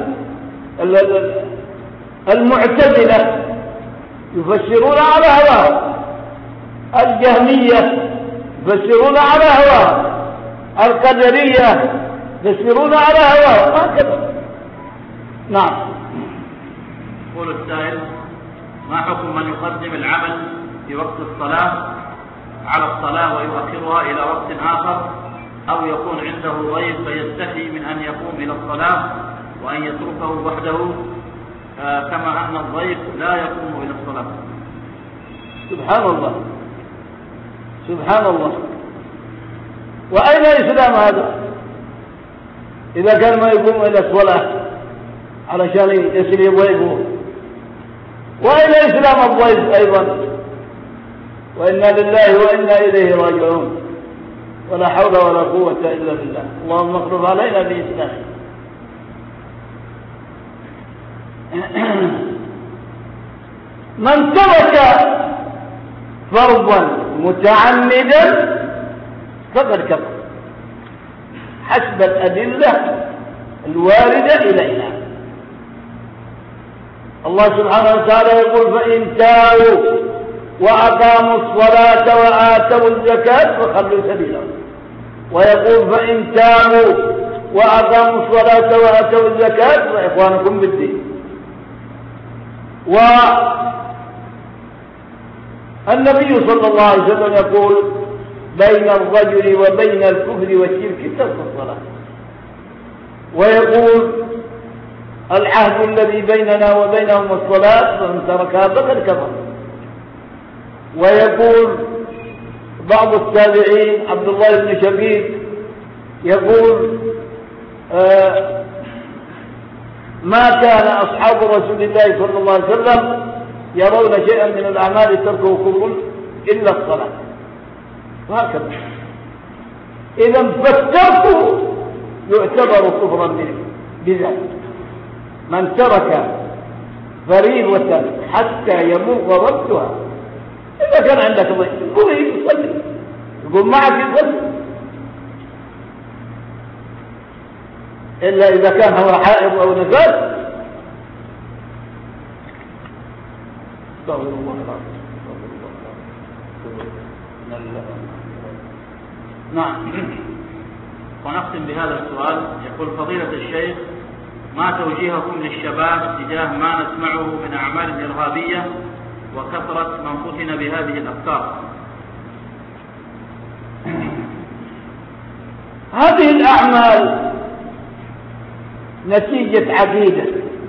المعتزلة يفسرون على هواهم، الجهمية يفسرون على هواهم، القدرية يفسرون على هواهم، هكذا. نعم. يقول السائل: ما حكم من يقدم العمل في وقت الصلاة على الصلاة ويؤخرها إلى وقت آخر، أو يكون عنده ضيف فيستحي من أن يقوم إلى الصلاة وأن يتركه وحده كما أن الضيف لا يقوم إلى الصلاة؟ سبحان الله، سبحان الله. وأين الإسلام هذا إذا كان ما يقوم إلى الصلاة علشان يسري ضيفه؟ وإلى إسلام الضيف أيضا؟ وإنا لله وإنا إليه راجعون، ولا حول ولا قوة إلا بالله. اللهم اغفر علينا بإسلام. من ترك فرضا متعمدا فقد كفر حسب الأدلة الواردة إلينا. الله سبحانه وتعالى يقول: فإن تابوا وأقاموا الصلاة وآتوا الزكاة فخلوا سبيلهم. ويقول: فإن تابوا وأقاموا الصلاة وآتوا الزكاة فإخوانكم بالدين. والنبي صلى الله عليه وسلم يقول: بين الرجل وبين الكفر والشرك ترك الصلاة. ويقول العهد الذي بيننا وبينهم الصلاة فمن تركها فقد كفر. ويقول بعض التابعين عبد الله بن شبيب يقول ما كان أصحاب رسول الله صلى الله عليه وسلم يرون شيئا من الأعمال تركه كفر إلا الصلاة. وهكذا إذا فالترك يعتبر كفرا بذلك. من ترك فريضة حتى يمر وقتها، إذا كان عندك ضيف قل يصلي، يقول معك يصلي، إلا إذا كان هو حائض أو نفاس. استغفر الله العظيم. نعم. ونختم بهذا السؤال. يقول فضيلة الشيخ ما توجيهكم للشباب تجاه ما نسمعه من أعمال إرهابية وكثرة من فتن بهذه الأفكار؟ هذه الأعمال نتيجة عقيدة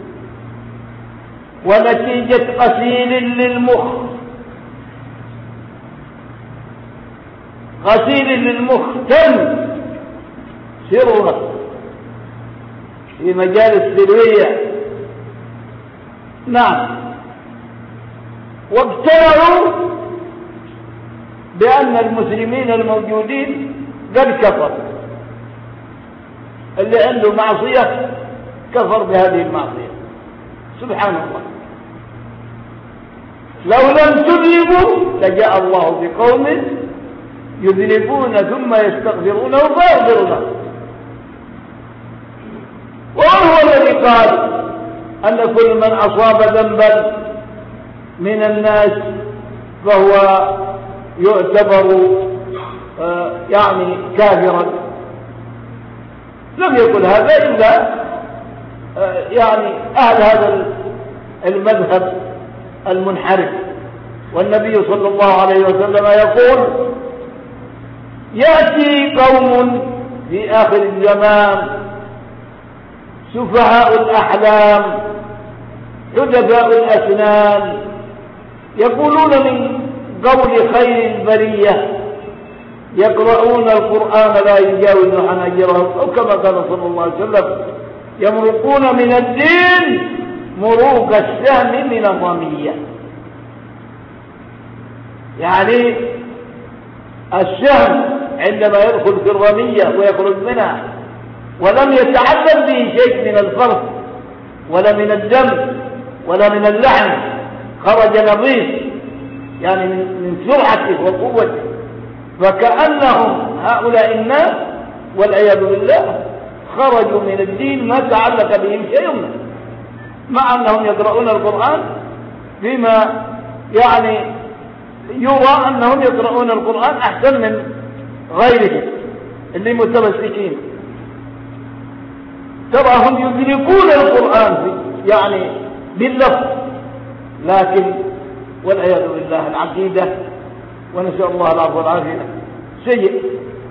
ونتيجة غسيل للمخ، غسيل للمخ تم سرنا في مجال السرية. نعم. وابتلعوا بأن المسلمين الموجودين قد كفروا، اللي عنده معصية كفر بهذه المعصية. سبحان الله. لو لم تذنبوا لجاء الله بقوم يذنبون ثم يستغفرونه فيغفر لهم. وهو الذي قال أن كل من أصاب ذنبا من الناس فهو يعتبر يعني كافرا. لم يقل هذا إلا يعني أهل هذا المذهب المنحرف. والنبي صلى الله عليه وسلم يقول يأتي قوم في آخر الزمان سفهاء الأحلام حدثاء الأسنان يقولون من قول خير البرية يقرؤون القرآن لا يجاوز حناجرهم، أو كما قال صلى الله عليه وسلم يمرقون من الدين مروق السهم من الرمية. يعني السهم عندما يدخل في الرمية ويخرج منها ولم يتعلم به شيء من الفرث ولا من الدم ولا من اللحم، خرج نظيف يعني من سرعته وقوته، فكأنهم هؤلاء الناس والعياذ بالله خرجوا من الدين ما تعلق بهم شيء منه، مع أنهم يقرؤون القرآن بما يعني يرى أنهم يقرؤون القرآن أحسن من غيرهم اللي متمسكين. تراهم يدركون القرآن يعني باللفظ، لكن والعياذ بالله العقيدة ونسأل الله العفو والعافية سيء.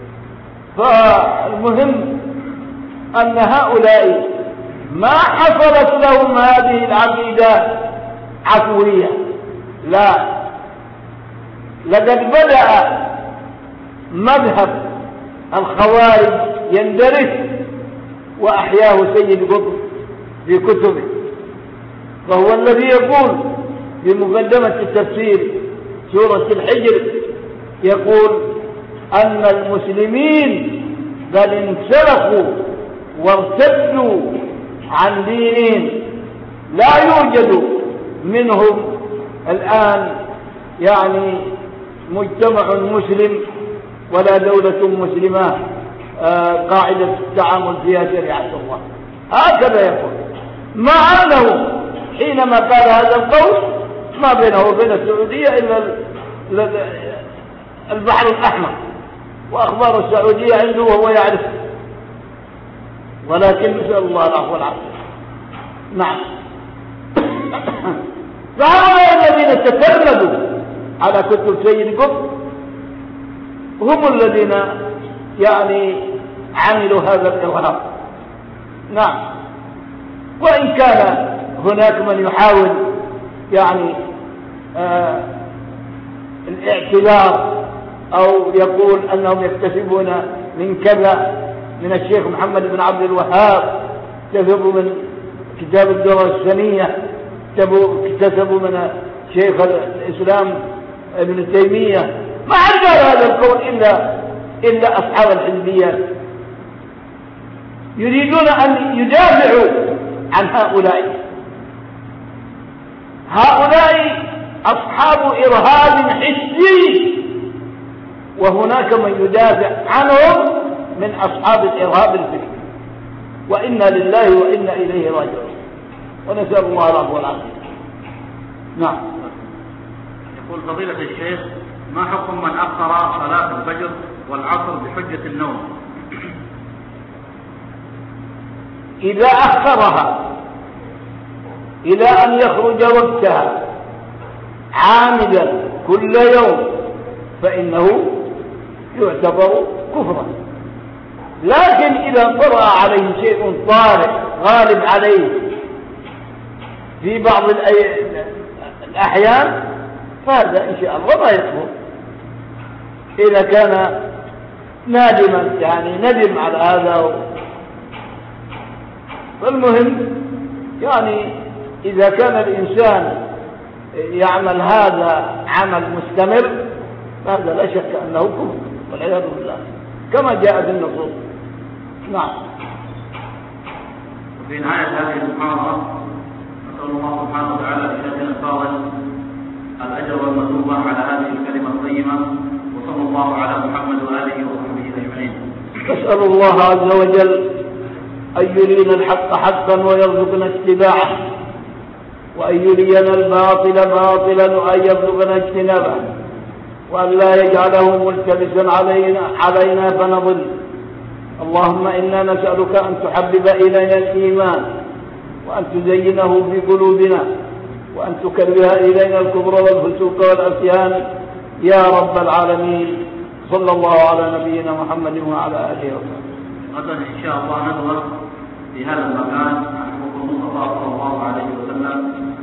فالمهم أن هؤلاء ما حصلت لهم هذه العقيدة عفوية، لا، لقد بدأ مذهب الخوارج يندرس وأحياه سيد قطب في كتبه، فهو الذي يقول في مقدمة التفسير سورة الحجر يقول أن المسلمين بل انسلخوا وارتدوا عن دينهم، لا يوجد منهم الآن يعني مجتمع مسلم ولا دولة مسلمة قاعدة التعامل فيها شريعة الله. هكذا يقول، مع أنه حينما قال هذا القول ما بينه وبين السعودية إلا البحر الأحمر، وأخبار السعودية عنده وهو يعرف، ولكن نسأل الله العفو والعافية. نعم. فهؤلاء الذين تترددوا على كتب سيد قطب هم الذين يعني عملوا هذا الإرهاب. نعم. وإن كان هناك من يحاول يعني الاعتذار أو يقول أنهم يكتسبون من كذا، من الشيخ محمد بن عبد الوهاب اكتسبوا من كتاب الدرر السنية، اكتسبوا من شيخ الإسلام ابن تيمية، ما عرف هذا القول إلا أصحاب الحزبيات يريدون أن يدافعوا عن هؤلاء أصحاب إرهاب حسي، وهناك من يدافع عنهم من أصحاب الإرهاب الفكري، وإنا لله وإنا إليه راجعون، ونسأل الله العفو والعافية. نعم. يقول فضيلة الشيخ: ما حكم من أخر صلاة الفجر والعصر بحجة النوم؟ إذا أخرها إلى أن يخرج وقتها عامدا كل يوم فإنه يعتبر كفرا، لكن إذا طرأ عليه شيء طارئ غالب عليه في بعض الأحيان فهذا إن شاء الله ما يكفر، إذا كان نادما يعني ندم على هذا. فالمهم يعني إذا كان الإنسان يعمل هذا عمل مستمر فهذا لا شك أنه كفر والعياذ بالله كما جاء في النصوص. نعم. في نهاية هذه المحاضرة نسأل الله سبحانه وتعالى لشيخنا الفاضل الأجر والمثوبة على هذه الكلمة الطيبة، وصلى الله على محمد وآله وصحبه أجمعين. نسأل الله عز وجل أن يرينا الحق حقا ويرزقنا اتباعه، وأن يرينا الباطل باطلا وأن يرزقنا اجتنابه، وأن لا يجعله ملتبسا علينا فنضل. اللهم إنا نسألك أن تحبب إلينا الإيمان وأن تزينه في قلوبنا وأن تكره إلينا الكفر والفسوق والعصيان يا رب العالمين. صلى الله على نبينا محمد وعلى آله وصحبه. غدا إن شاء الله ندور في هذا المكان عن حكم المصطفى صلى الله عليه وسلم